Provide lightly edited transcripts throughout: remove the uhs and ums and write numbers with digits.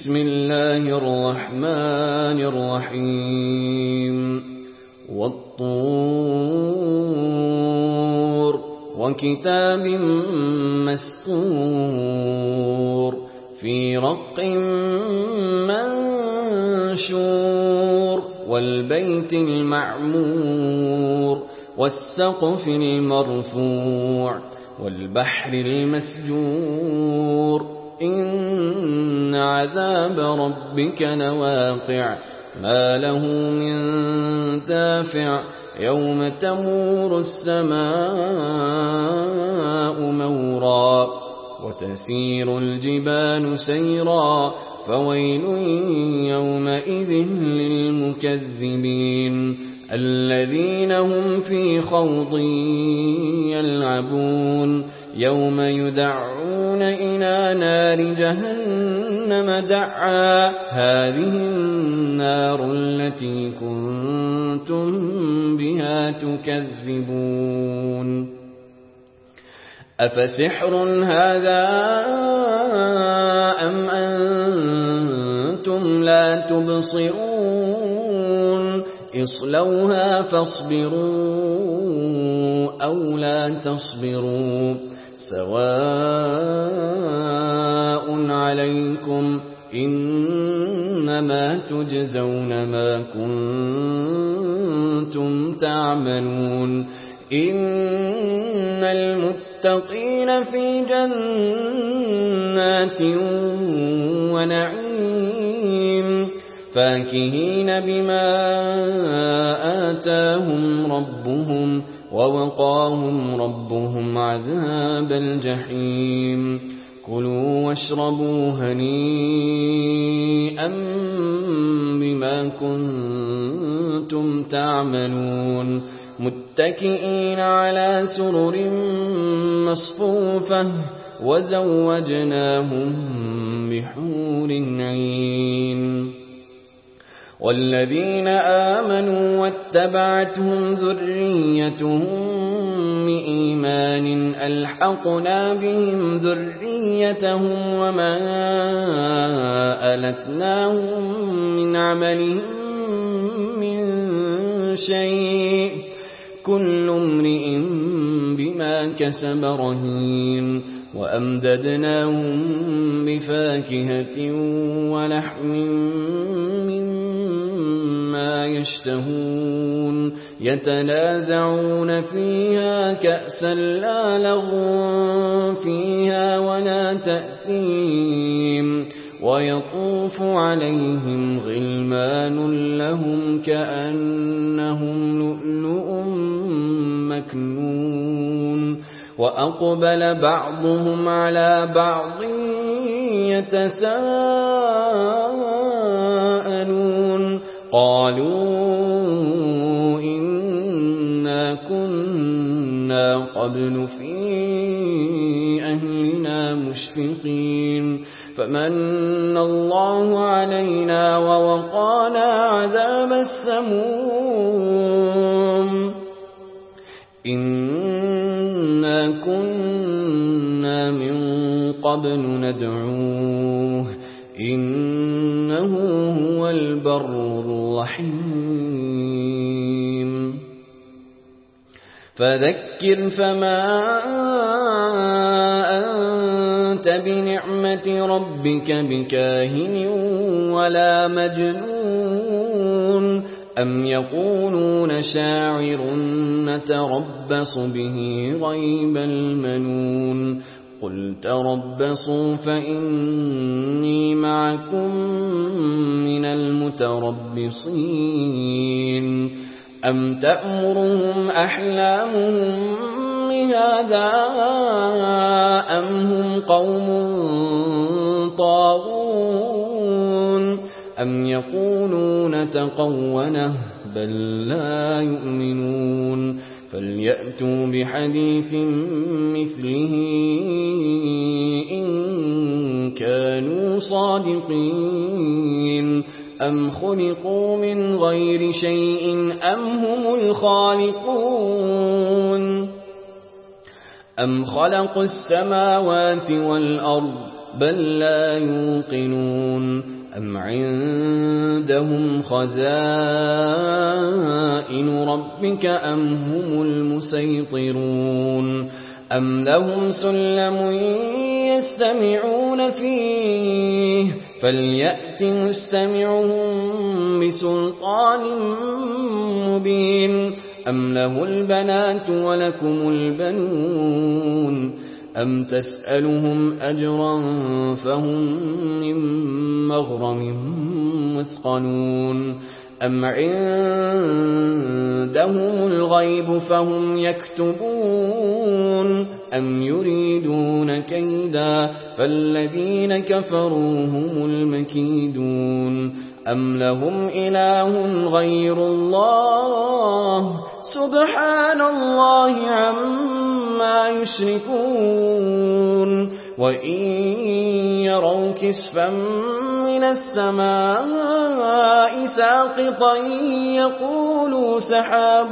بسم الله الرحمن الرحيم والطور وكتاب مسطور في رق منشور والبيت المعمور والسقف المرفوع والبحر المسجور إن عذاب ربك لواقع ما له من دافع يوم تمور السماء مورا وتسير الجبال سيرا فويل يومئذ للمكذبين الذين هم في خوض يلعبون يوم يدعون إلى نار جهنم دعا هذه النار التي كنتم بها تكذبون أفسحر هذا أم أنتم لا تبصرون اصلوها فاصبروا أو لا تصبروا سواء عليكم إنما تجزون ما كنتم تعملون إن المتقين في جنات ونعيم فاكهين بما آتاهم ربهم ووقاهم ربهم عذاب الجحيم كلوا واشربوا هنيئا بما كنتم تعملون متكئين على سرر مصفوفة وزوجناهم بحور عين والذين آمنوا واتبعتهم ذريتهم بإيمان ألحقنا بهم ذريتهم وما ألتناهم من عملهم من شيء كل امرئ بما كسب رهين وأمددناهم بفاكهة ولحم مما يشتهون يتنازعون فيها كأسا لا لغو فيها ولا تأثيم ويطوف عليهم غلمان لهم كأنهم لؤلؤ مكنون وأقبل بعضهم على بعض يتساءلون قالوا إنا كنا قبل في أهلنا مشفقين فمن الله علينا ووقانا عذاب السموم إنا كنا من قبل ندعوه إنه هو البر الرحيم فذكر فما أنت بنعمة ربك بكاهن ولا مجنون أم يقولون شاعر نتربص به ريب المنون قل تربصوا فإني معكم من المتربصين أم تأمرهم أحلامهم بهذا أم هم قوم طاغون أم يقولون تقوله بل لا يؤمنون فليأتوا بحديث مثله إن كانوا صادقين أم خلقوا من غير شيء أم هم الخالقون أم خلقوا السماوات والأرض بل لا يوقنون عندهم خزائن ربك أم هم المسيطرون أم لهم سلم يستمعون فيه فليأت مستمعهم بسلطان مبين أم له البنات ولكم البنون أم تسألهم أجرا فهم من مغرم مثقلون أم عندهم الغيب فهم يكتبون أم يريدون كيدا فالذين كفروا هم المكيدون أم لهم إله غير الله سبحان الله عما يشركون وإن يروا كسفا من السماء ساقطا يقولوا سحاب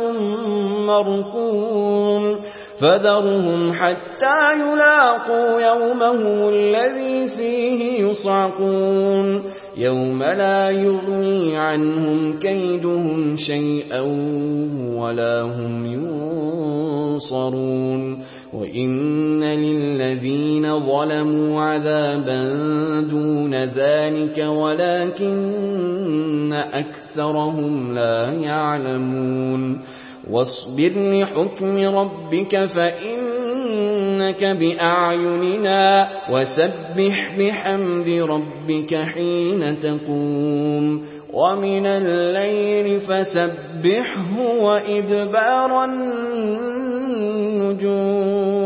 مركوم فذرهم حتى يلاقوا يومهم الذي فيه يصعقون يوم لا يغني عنهم كيدهم شيئا ولا هم ينصرون وإن للذين ظلموا عذابا دون ذلك ولكن أكثرهم لا يعلمون واصبر لحكم ربك فإنك بأعيننا وسبح بحمد ربك حين تقوم ومن الليل فسبحه وإدبار النجوم